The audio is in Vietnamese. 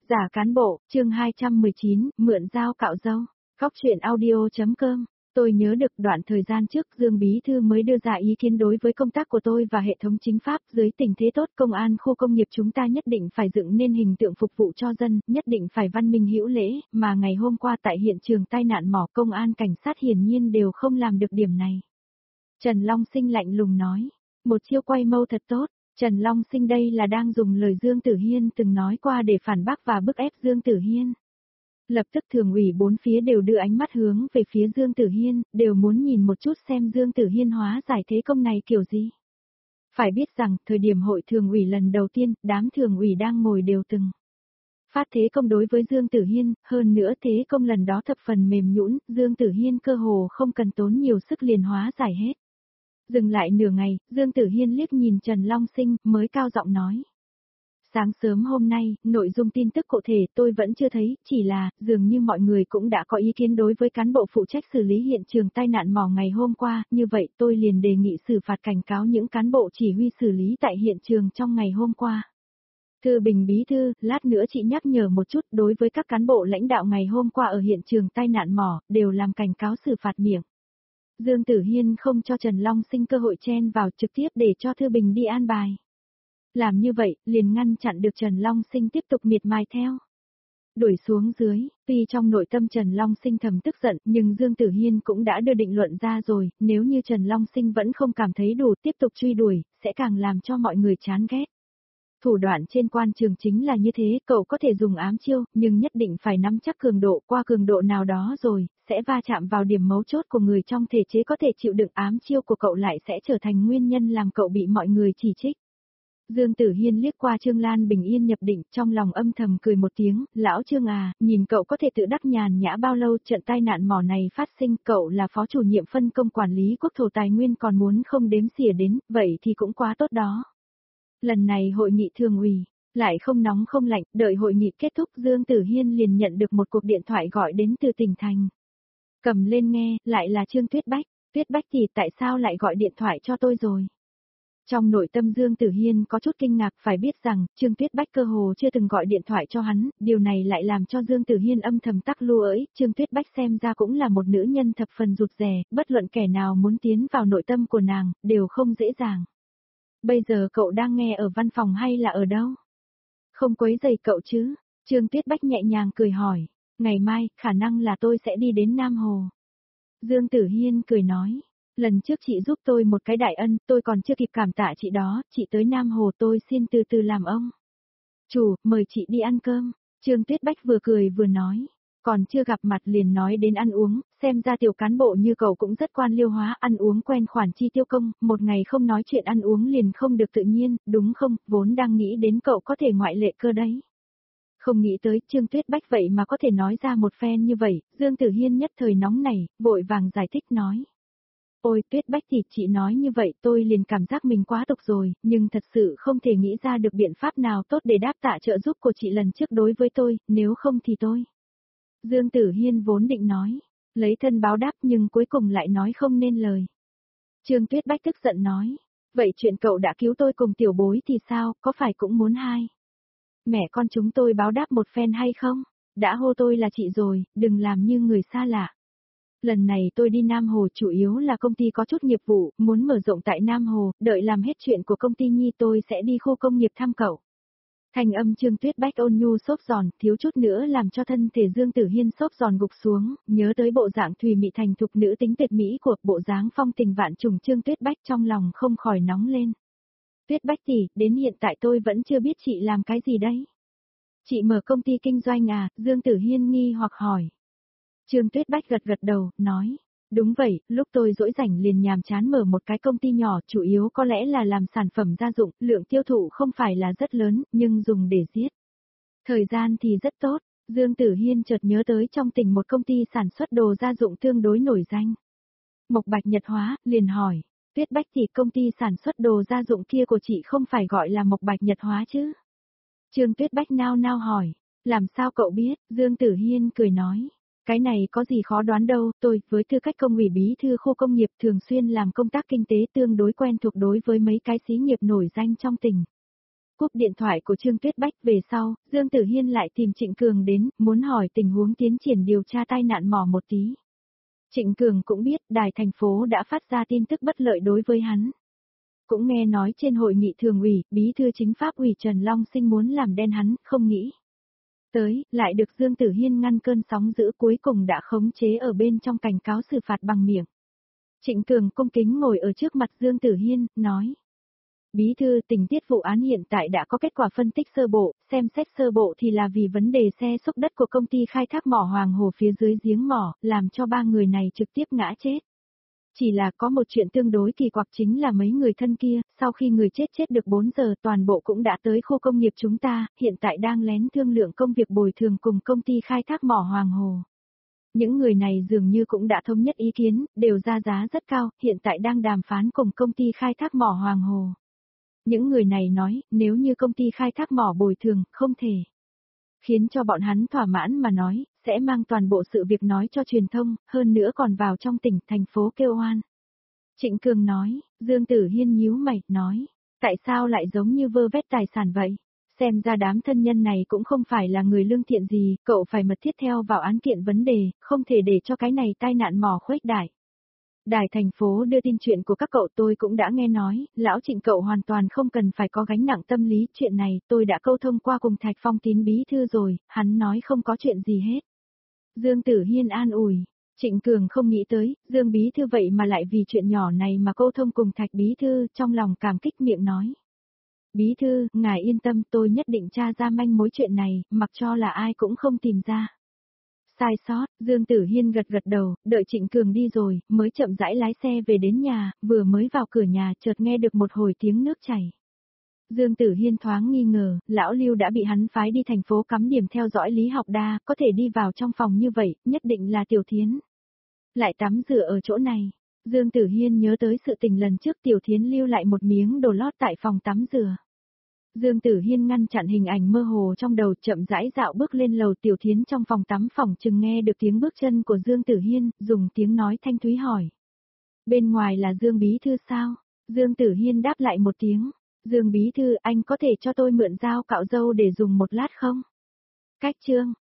Giả cán bộ, chương 219, mượn dao cạo râu. Góc truyện audio.com. Tôi nhớ được đoạn thời gian trước Dương Bí Thư mới đưa ra ý kiến đối với công tác của tôi và hệ thống chính pháp dưới tình thế tốt công an khu công nghiệp chúng ta nhất định phải dựng nên hình tượng phục vụ cho dân, nhất định phải văn minh hữu lễ, mà ngày hôm qua tại hiện trường tai nạn mỏ công an cảnh sát hiển nhiên đều không làm được điểm này. Trần Long Sinh lạnh lùng nói, một chiêu quay mâu thật tốt. Trần Long Sinh đây là đang dùng lời Dương Tử Hiên từng nói qua để phản bác và bức ép Dương Tử Hiên. Lập tức thường ủy bốn phía đều đưa ánh mắt hướng về phía Dương Tử Hiên, đều muốn nhìn một chút xem Dương Tử Hiên hóa giải thế công này kiểu gì. Phải biết rằng, thời điểm hội thường ủy lần đầu tiên, đám thường ủy đang ngồi đều từng phát thế công đối với Dương Tử Hiên, hơn nữa thế công lần đó thập phần mềm nhũn, Dương Tử Hiên cơ hồ không cần tốn nhiều sức liền hóa giải hết. Dừng lại nửa ngày, Dương Tử Hiên liếc nhìn Trần Long Sinh, mới cao giọng nói. Sáng sớm hôm nay, nội dung tin tức cụ thể tôi vẫn chưa thấy, chỉ là, dường như mọi người cũng đã có ý kiến đối với cán bộ phụ trách xử lý hiện trường tai nạn mỏ ngày hôm qua, như vậy tôi liền đề nghị xử phạt cảnh cáo những cán bộ chỉ huy xử lý tại hiện trường trong ngày hôm qua. Thư Bình Bí Thư, lát nữa chị nhắc nhở một chút đối với các cán bộ lãnh đạo ngày hôm qua ở hiện trường tai nạn mỏ, đều làm cảnh cáo xử phạt miệng. Dương Tử Hiên không cho Trần Long Sinh cơ hội chen vào trực tiếp để cho Thư Bình đi an bài. Làm như vậy, liền ngăn chặn được Trần Long Sinh tiếp tục miệt mài theo. Đuổi xuống dưới, tuy trong nội tâm Trần Long Sinh thầm tức giận, nhưng Dương Tử Hiên cũng đã đưa định luận ra rồi, nếu như Trần Long Sinh vẫn không cảm thấy đủ tiếp tục truy đuổi, sẽ càng làm cho mọi người chán ghét. Thủ đoạn trên quan trường chính là như thế, cậu có thể dùng ám chiêu, nhưng nhất định phải nắm chắc cường độ, qua cường độ nào đó rồi, sẽ va chạm vào điểm mấu chốt của người trong thể chế có thể chịu đựng ám chiêu của cậu lại sẽ trở thành nguyên nhân làm cậu bị mọi người chỉ trích. Dương Tử Hiên liếc qua Trương Lan Bình Yên nhập định, trong lòng âm thầm cười một tiếng, lão Trương à, nhìn cậu có thể tự đắc nhàn nhã bao lâu, trận tai nạn mỏ này phát sinh, cậu là phó chủ nhiệm phân công quản lý quốc thổ tài nguyên còn muốn không đếm xỉa đến, vậy thì cũng quá tốt đó. Lần này hội nghị thường ủy, lại không nóng không lạnh, đợi hội nghị kết thúc Dương Tử Hiên liền nhận được một cuộc điện thoại gọi đến từ tỉnh thành. Cầm lên nghe, lại là Trương Tuyết Bách thì tại sao lại gọi điện thoại cho tôi rồi? Trong nội tâm Dương Tử Hiên có chút kinh ngạc, phải biết rằng, Trương Tuyết Bách cơ hồ chưa từng gọi điện thoại cho hắn, điều này lại làm cho Dương Tử Hiên âm thầm tắc lưu ỡi, Trương Tuyết Bách xem ra cũng là một nữ nhân thập phần rụt rè, bất luận kẻ nào muốn tiến vào nội tâm của nàng, đều không dễ dàng. Bây giờ cậu đang nghe ở văn phòng hay là ở đâu? Không quấy rầy cậu chứ? Trương Tuyết Bách nhẹ nhàng cười hỏi, ngày mai, khả năng là tôi sẽ đi đến Nam Hồ. Dương Tử Hiên cười nói. Lần trước chị giúp tôi một cái đại ân, tôi còn chưa kịp cảm tạ chị đó, chị tới Nam Hồ tôi xin từ từ làm ông. Chủ, mời chị đi ăn cơm. Trương Tuyết Bách vừa cười vừa nói. Còn chưa gặp mặt liền nói đến ăn uống, xem ra tiểu cán bộ như cậu cũng rất quan liêu hóa, ăn uống quen khoản chi tiêu công, một ngày không nói chuyện ăn uống liền không được tự nhiên, đúng không, vốn đang nghĩ đến cậu có thể ngoại lệ cơ đấy. Không nghĩ tới Trương Tuyết Bách vậy mà có thể nói ra một phen như vậy, Dương Tử Hiên nhất thời nóng này, vội vàng giải thích nói. Ôi Tuyết Bách thì chị nói như vậy tôi liền cảm giác mình quá tục rồi, nhưng thật sự không thể nghĩ ra được biện pháp nào tốt để đáp tạ trợ giúp của chị lần trước đối với tôi, nếu không thì tôi. Dương Tử Hiên vốn định nói, lấy thân báo đáp nhưng cuối cùng lại nói không nên lời. Trương Tuyết Bách tức giận nói, vậy chuyện cậu đã cứu tôi cùng tiểu bối thì sao, có phải cũng muốn hai mẹ con chúng tôi báo đáp một phen hay không? Đã hô tôi là chị rồi, đừng làm như người xa lạ. Lần này tôi đi Nam Hồ chủ yếu là công ty có chút nghiệp vụ, muốn mở rộng tại Nam Hồ, đợi làm hết chuyện của công ty nhi tôi sẽ đi khu công nghiệp thăm cậu. Thanh âm Trương Tuyết Bách ôn nhu xốp giòn, thiếu chút nữa làm cho thân thể Dương Tử Hiên xốp giòn gục xuống, nhớ tới bộ dạng thùy mị thành thục nữ tính tuyệt mỹ của bộ dáng phong tình vạn trùng Trương Tuyết Bách trong lòng không khỏi nóng lên. Tuyết Bách tỷ, đến hiện tại tôi vẫn chưa biết chị làm cái gì đấy. Chị mở công ty kinh doanh à, Dương Tử Hiên nghi hoặc hỏi. Trương Tuyết Bách gật gật đầu, nói, đúng vậy, lúc tôi rỗi rảnh liền nhàm chán mở một cái công ty nhỏ, chủ yếu có lẽ là làm sản phẩm gia dụng, lượng tiêu thụ không phải là rất lớn, nhưng dùng để giết. Thời gian thì rất tốt, Dương Tử Hiên chợt nhớ tới trong tỉnh một công ty sản xuất đồ gia dụng tương đối nổi danh. Mộc Bạch Nhật Hóa, liền hỏi, Tuyết Bách thì công ty sản xuất đồ gia dụng kia của chị không phải gọi là Mộc Bạch Nhật Hóa chứ? Trương Tuyết Bách nao nao hỏi, làm sao cậu biết, Dương Tử Hiên cười nói. Cái này có gì khó đoán đâu, tôi, với tư cách công ủy bí thư khu công nghiệp thường xuyên làm công tác kinh tế tương đối quen thuộc đối với mấy cái xí nghiệp nổi danh trong tỉnh. Cúp điện thoại của Trương Tuyết Bách về sau, Dương Tử Hiên lại tìm Trịnh Cường đến, muốn hỏi tình huống tiến triển điều tra tai nạn mỏ một tí. Trịnh Cường cũng biết đài thành phố đã phát ra tin tức bất lợi đối với hắn. Cũng nghe nói trên hội nghị thường ủy, bí thư chính pháp ủy Trần Long Sinh muốn làm đen hắn, không nghĩ. Tới, lại được Dương Tử Hiên ngăn cơn sóng dữ cuối cùng đã khống chế ở bên trong cảnh cáo xử phạt bằng miệng. Trịnh Cường cung kính ngồi ở trước mặt Dương Tử Hiên, nói. Bí thư, tình tiết vụ án hiện tại đã có kết quả phân tích sơ bộ, xem xét sơ bộ thì là vì vấn đề xe xúc đất của công ty khai thác mỏ Hoàng Hồ phía dưới giếng mỏ, làm cho 3 người này trực tiếp ngã chết. Chỉ là có một chuyện tương đối kỳ quặc chính là mấy người thân kia, sau khi người chết được 4 giờ toàn bộ cũng đã tới khu công nghiệp chúng ta, hiện tại đang lén thương lượng công việc bồi thường cùng công ty khai thác mỏ Hoàng Hồ. Những người này dường như cũng đã thống nhất ý kiến, đều ra giá rất cao, hiện tại đang đàm phán cùng công ty khai thác mỏ Hoàng Hồ. Những người này nói, nếu như công ty khai thác mỏ bồi thường, không thể. Khiến cho bọn hắn thỏa mãn mà nói, sẽ mang toàn bộ sự việc nói cho truyền thông, hơn nữa còn vào trong tỉnh, thành phố kêu oan. Trịnh Cường nói, Dương Tử Hiên nhíu mày, nói, tại sao lại giống như vơ vét tài sản vậy? Xem ra đám thân nhân này cũng không phải là người lương thiện gì, cậu phải mật thiết theo vào án kiện vấn đề, không thể để cho cái này tai nạn mỏ khuếch đại. Đài thành phố đưa tin chuyện của các cậu tôi cũng đã nghe nói, lão Trịnh cậu hoàn toàn không cần phải có gánh nặng tâm lý, chuyện này tôi đã câu thông qua cùng Thạch Phong Tín bí thư rồi, hắn nói không có chuyện gì hết. Dương Tử Hiên an ủi, Trịnh Cường không nghĩ tới, Dương bí thư vậy mà lại vì chuyện nhỏ này mà câu thông cùng Thạch bí thư, trong lòng cảm kích miệng nói. Bí thư, ngài yên tâm tôi nhất định tra ra manh mối chuyện này, mặc cho là ai cũng không tìm ra. Sai sót, Dương Tử Hiên gật đầu, đợi Trịnh Cường đi rồi, mới chậm rãi lái xe về đến nhà, vừa mới vào cửa nhà chợt nghe được một hồi tiếng nước chảy. Dương Tử Hiên thoáng nghi ngờ, lão Lưu đã bị hắn phái đi thành phố cắm điểm theo dõi Lý Học Đa, có thể đi vào trong phòng như vậy, nhất định là Tiểu Thiến. Lại tắm rửa ở chỗ này, Dương Tử Hiên nhớ tới sự tình lần trước Tiểu Thiến lưu lại một miếng đồ lót tại phòng tắm rửa. Dương Tử Hiên ngăn chặn hình ảnh mơ hồ trong đầu, chậm rãi dạo bước lên lầu. Tiểu Thiến trong phòng tắm phòng chừng nghe được tiếng bước chân của Dương Tử Hiên, dùng tiếng nói thanh thúy hỏi. Bên ngoài là Dương bí thư sao? Dương Tử Hiên đáp lại một tiếng. Dương bí thư, anh có thể cho tôi mượn dao cạo râu để dùng một lát không? Cách chương.